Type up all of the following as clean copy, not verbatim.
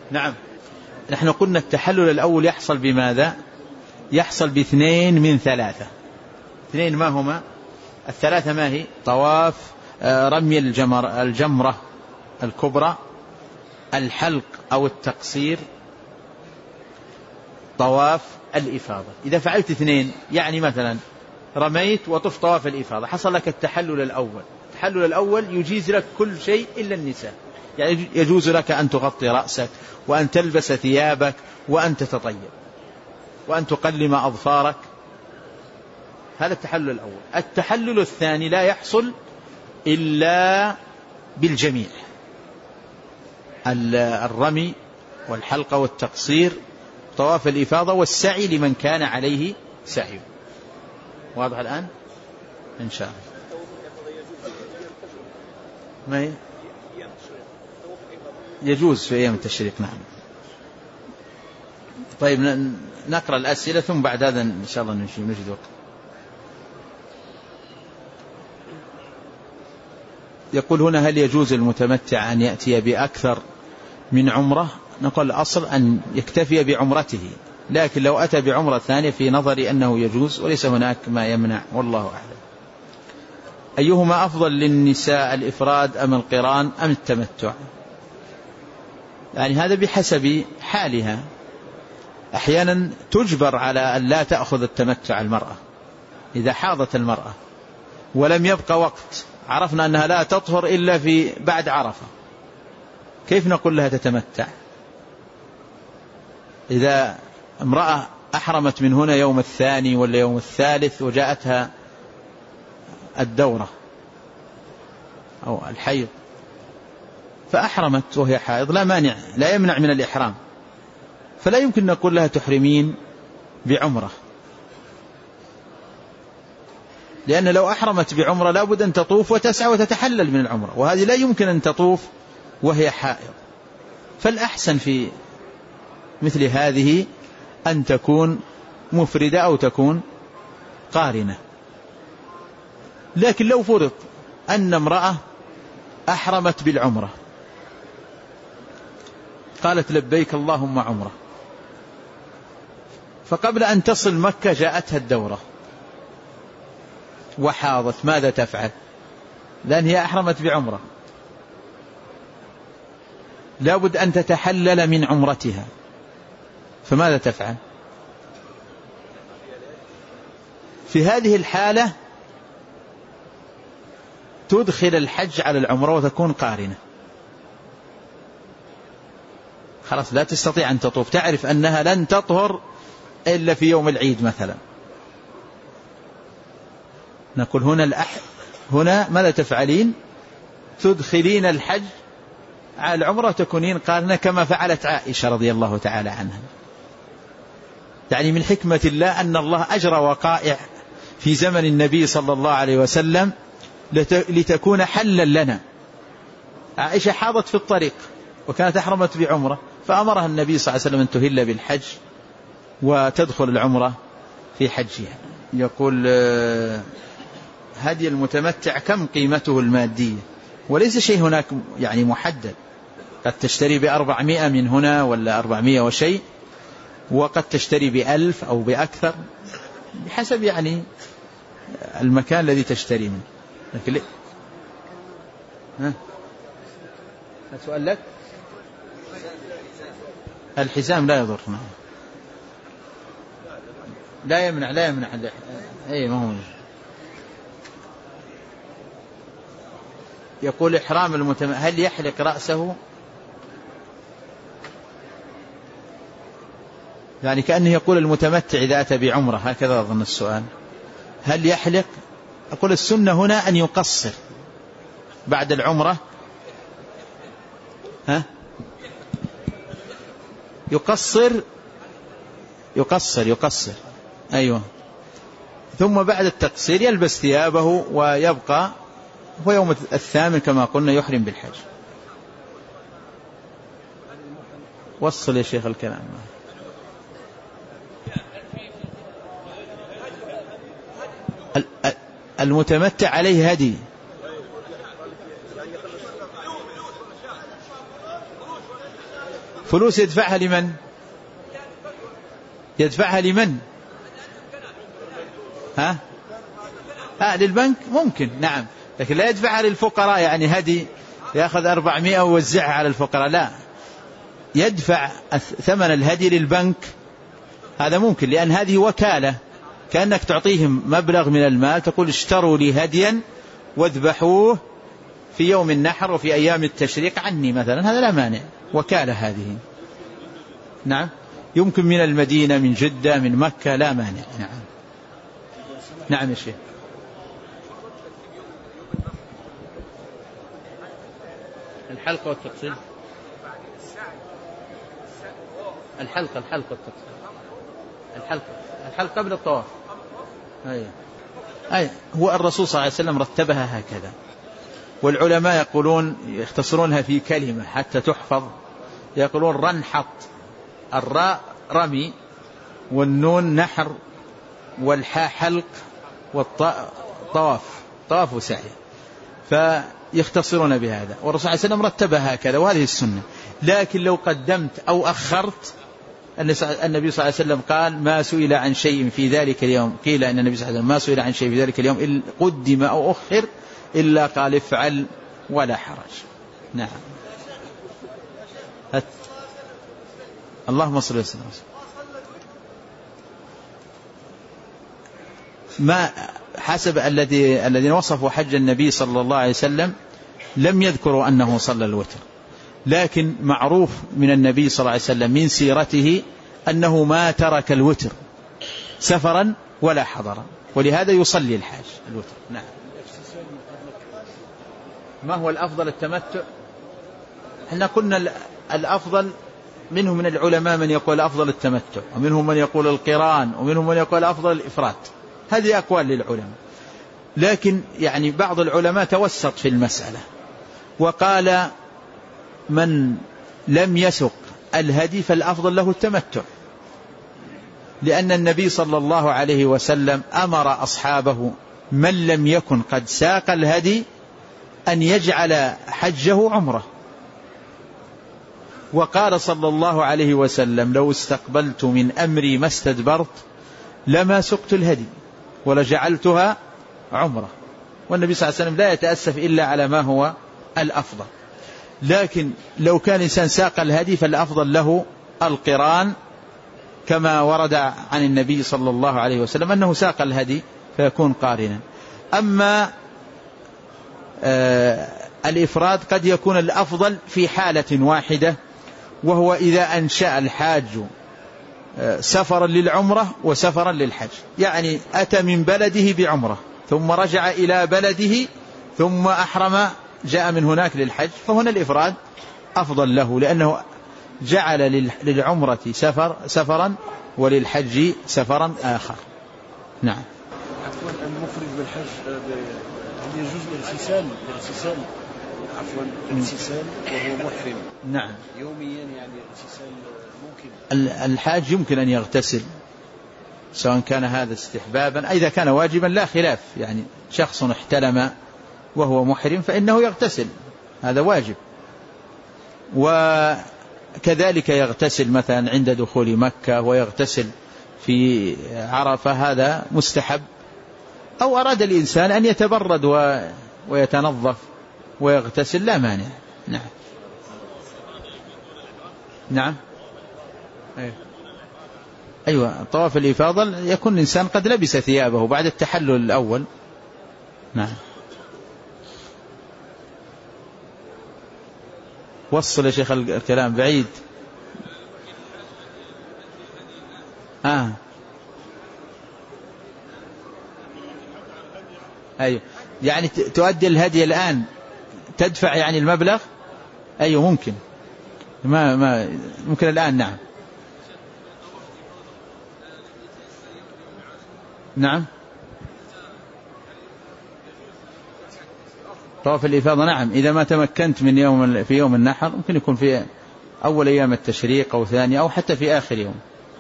نعم، نحن قلنا التحلل الأول يحصل بماذا؟ يحصل باثنين من ثلاثة. اثنين ما هما؟ الثلاثة ما هي؟ طواف، رمي الجمرة الكبرى، الحلق أو التقصير، طواف الإفاضة. إذا فعلت اثنين، يعني مثلا رميت وطف طواف الإفاضة، حصل لك التحلل الأول. التحلل الأول يجيز لك كل شيء إلا النساء، يعني يجوز لك أن تغطي رأسك وأن تلبس ثيابك وأن تتطيب وأن تقلم أظفارك. هذا التحلل الأول. التحلل الثاني لا يحصل إلا بالجميع، الرمي والحلقة والتقصير، طواف الإفاضة والسعي لمن كان عليه سعي. واضح الآن إن شاء الله؟ ما يجوز في أيام التشريق. نعم. طيب نقرأ الأسئلة ثم بعد هذا إن شاء الله نجد وقت. يقول هنا: هل يجوز المتمتع أن يأتي بأكثر من عمرة؟ نقول الأصل أن يكتفي بعمرته، لكن لو أتى بعمرة ثانية في نظري أنه يجوز وليس هناك ما يمنع، والله أعلم. أيهما أفضل للنساء، الإفراد أم القران أم التمتع؟ يعني هذا بحسب حالها. أحيانا تجبر على أن لا تأخذ التمتع المرأة إذا حاضت المرأة ولم يبقى وقت، عرفنا أنها لا تطهر إلا في بعد عرفة، كيف نقول لها تتمتع؟ إذا امرأة أحرمت من هنا يوم الثاني ولا يوم الثالث وجاءتها الدورة أو الحيض فأحرمت وهي حائض، لا مانع، لا يمنع من الإحرام، فلا يمكن نقول لها تحرمين بعمرة، لأن لو أحرمت بعمرة لا بد أن تطوف وتسعى وتتحلل من العمرة، وهذه لا يمكن أن تطوف وهي حائض. فالأحسن في مثل هذه أن تكون مفردة أو تكون قارنة. لكن لو فرض أن امرأة أحرمت بالعمرة قالت لبيك اللهم عمرة، فقبل أن تصل مكة جاءتها الدورة وحاضت، ماذا تفعل؟ لأن هي أحرمت بعمرة، لابد أن تتحلل من عمرتها، فماذا تفعل؟ في هذه الحالة تدخل الحج على العمرة وتكون قارنة، خلاص لا تستطيع أن تطوف، تعرف أنها لن تطهر إلا في يوم العيد مثلا. نقول هنا ماذا تفعلين؟ تدخلين الحج على العمرة وتكونين قارنة كما فعلت عائشة رضي الله تعالى عنها. يعني من حكمة الله أن الله أجرى وقائع في زمن النبي صلى الله عليه وسلم لتكون حلا لنا. عائشة حاضت في الطريق وكانت أحرمت بعمرة، فأمرها النبي صلى الله عليه وسلم أن تهل بالحج وتدخل العمرة في حجها. يقول: هدي المتمتع كم قيمته المادية؟ وليس شيء هناك يعني محدد، قد تشتري ب400 من هنا ولا 400 وشيء، وقد تشتري ب1000 أو بأكثر بحسب يعني المكان الذي تشتري منه. لكن سؤال لك، الحزام لا يضر، لا يمنع أي ما هو. يقول: إحرام المتمتع هل يحلق رأسه؟ يعني كأنه يقول المتمتع إذا أتى بعمرة، هكذا أظن السؤال، هل يحلق؟ أقول السنة هنا أن يقصر بعد العمرة. يقصر أيوة، ثم بعد التقصير يلبس ثيابه ويبقى، ويوم الثامن كما قلنا يحرم بالحج. وصل يا شيخ الكلام. المتمتع عليه هدي، فلوس يدفعها لمن؟ يدفعها لمن؟ ها؟ للبنك ممكن، نعم، لكن لا يدفعها للفقراء، يعني هدي يأخذ 400 ويوزعها على الفقراء، لا، يدفع ثمن الهدي للبنك، هذا ممكن، لأن هذه وكالة، كأنك تعطيهم مبلغ من المال، تقول اشتروا لي هديا واذبحوه في يوم النحر وفي أيام التشريق عني مثلا، هذا لا مانع، وكالة هذه. نعم، يمكن من المدينة، من جدة، من مكة، لا مانع. نعم. نعم يا شيخ. الحلقة والتقصير، الحلقة والتقصير، الحلقة قبل الطواف. أي هو الرسول صلى الله عليه وسلم رتبها هكذا، والعلماء يقولون يختصرونها في كلمة حتى تحفظ، يقولون رنحط، الراء رمي، والنون نحر، والحاء حلق، والطاء طواف وسعي، فيختصرون بهذا، والرسول صلى الله عليه وسلم رتبها هكذا، وهذه السنة. لكن لو قدمت أو أخرت، النبي صلى الله عليه وسلم قال ما سئل عن شيء في ذلك اليوم، قيل أن النبي صلى الله عليه وسلم ما سئل عن شيء في ذلك اليوم إلا قدم أو أخر إلا قال افعل ولا حرج. نعم. اللهم صل وسلم. ما حسب الذين وصفوا حج النبي صلى الله عليه وسلم لم يذكروا أنه صلى الوتر، لكن معروف من النبي صلى الله عليه وسلم من سيرته أنه ما ترك الوتر سفرا ولا حضرا، ولهذا يصلي الحاج الوتر. نعم. ما هو الأفضل؟ التمتع. احنا قلنا الأفضل، منهم من العلماء من يقول أفضل التمتع، ومنهم من يقول القران، ومنهم من يقول أفضل الإفراد، هذه أقوال للعلماء، لكن يعني بعض العلماء توسط في المسألة وقال من لم يسق الهدي فالأفضل له التمتع، لأن النبي صلى الله عليه وسلم أمر أصحابه من لم يكن قد ساق الهدي أن يجعل حجه عمره، وقال صلى الله عليه وسلم لو استقبلت من أمري ما استدبرت لما سقت الهدي ولجعلتها عمره. والنبي صلى الله عليه وسلم لا يتأسف إلا على ما هو الأفضل، لكن لو كان إنسان ساق الهدي فالأفضل له القران، كما ورد عن النبي صلى الله عليه وسلم أنه ساق الهدي فيكون قارنا. أما الإفراد قد يكون الأفضل في حالة واحدة، وهو إذا أنشأ الحاج سفرا للعمرة وسفرا للحج، يعني أتى من بلده بعمرة ثم رجع إلى بلده ثم أحرم جاء من هناك للحج، فهنا الإفراد أفضل له، لأنه جعل للعمرة سفرا وللحج سفرا آخر. نعم. عفوا، المفرد بالحج هل يجوز الارتسال عفوا الارتسال وهو محرم؟ نعم، يوميا، يعني الارتسال ممكن. الحاج يمكن أن يغتسل، سواء كان هذا استحبابا، إذا كان واجبا لا خلاف، يعني شخص احتلم وهو محرم فإنه يغتسل، هذا واجب، وكذلك يغتسل مثلا عند دخول مكة، ويغتسل في عرفة، هذا مستحب. أو أراد الإنسان أن يتبرد ويتنظف ويغتسل لا مانع. نعم. نعم. أيوة، طواف الإفاضة يكون الإنسان قد لبس ثيابه بعد التحلل الأول. نعم. وصل يا شيخ الكلام بعيد. أيوة، يعني تؤدي الهدي الآن تدفع يعني المبلغ. أيوة ممكن، ما ممكن الآن. نعم. نعم. طواف الإفاضة نعم، إذا ما تمكنت من في يوم النحر ممكن يكون في أول أيام التشريق أو ثاني أو حتى في آخر يوم.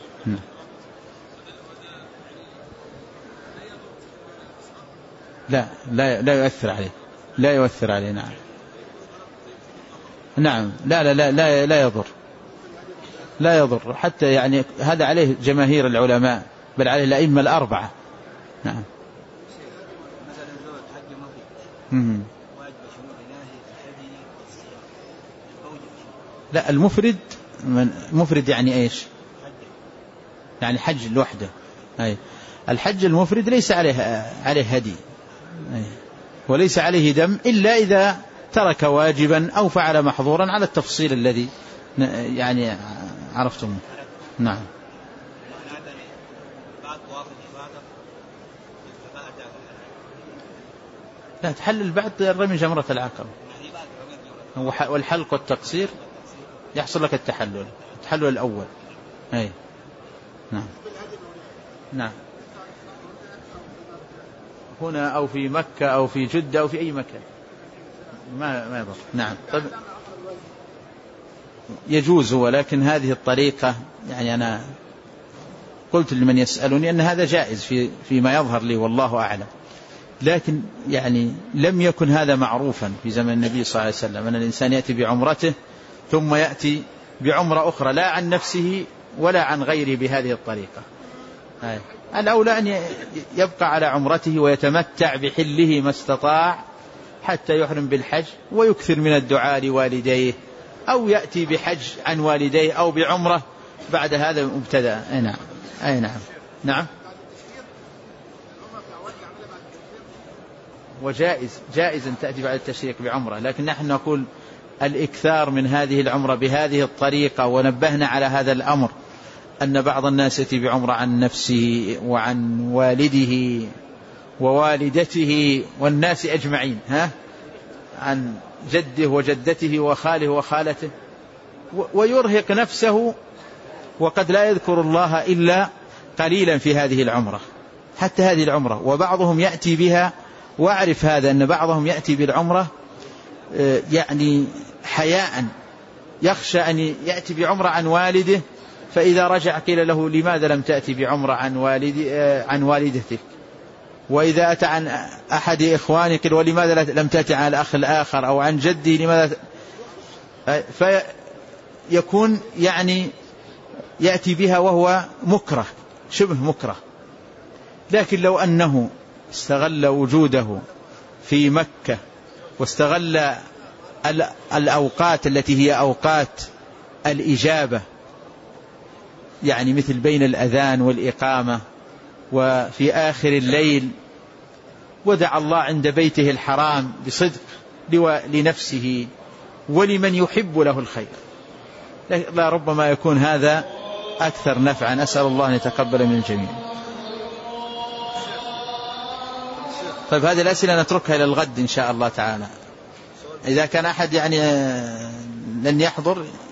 لا يؤثر عليه، لا يؤثر عليه. نعم. نعم، لا يضر. لا يضر، حتى يعني هذا عليه جماهير العلماء، بل عليه الأئمة الأربعة. نعم. لا، المفرد يعني إيش؟ يعني حج لوحده. أي الحج المفرد ليس عليه هدي، وليس عليه دم إلا إذا ترك واجبا أو فعل محظورا على التفصيل الذي يعني عرفتم. نعم. لا، تحلل بعد رمي جمرة العقبة، والحلق والتقصير يحصل لك التحلل الأول. أي نعم. نعم، هنا أو في مكة أو في جدة أو في أي مكان ما يضر. نعم. طيب يجوز، ولكن هذه الطريقة يعني أنا قلت لمن يسألني أن هذا جائز فيما يظهر لي والله أعلم، لكن يعني لم يكن هذا معروفا في زمن النبي صلى الله عليه وسلم، أن الإنسان يأتي بعمرته ثم يأتي بعمرة أخرى لا عن نفسه ولا عن غيره بهذه الطريقة. الأولى أن يبقى على عمرته ويتمتع بحله ما استطاع حتى يحرم بالحج، ويكثر من الدعاء لوالديه، أو يأتي بحج عن والديه أو بعمرة بعد هذا مبتدأ. أي نعم. نعم. وجائز أن تأتي بعد التشريق بعمرة، لكن نحن نقول الإكثار من هذه العمرة بهذه الطريقة، ونبهنا على هذا الأمر أن بعض الناس يأتي بعمرة عن نفسه وعن والده ووالدته والناس أجمعين، عن جده وجدته وخاله وخالته، ويرهق نفسه وقد لا يذكر الله إلا قليلا في هذه العمرة، حتى هذه العمرة. وبعضهم يأتي بها، وأعرف هذا أن بعضهم يأتي بالعمرة يعني حياء، يخشى أن يأتي بعمرة عن والده، فإذا رجع قيل له لماذا لم تأتي بعمرة عن والدتك، وإذا أتى عن أحد إخوانك قيل ولماذا لم تأتي عن الأخ الآخر أو عن جدي لماذا، فيكون يعني يأتي بها وهو مكره، شبه مكره. لكن لو أنه استغل وجوده في مكة واستغل الأوقات التي هي أوقات الإجابة، يعني مثل بين الأذان والإقامة وفي آخر الليل، ودعا الله عند بيته الحرام بصدق لنفسه ولمن يحب له الخير، لا ربما يكون هذا أكثر نفعا. أسأل الله أن يتقبل من الجميع. طيب هذه الأسئلة نتركها إلى الغد إن شاء الله تعالى. إذا كان أحد يعني لن يحضر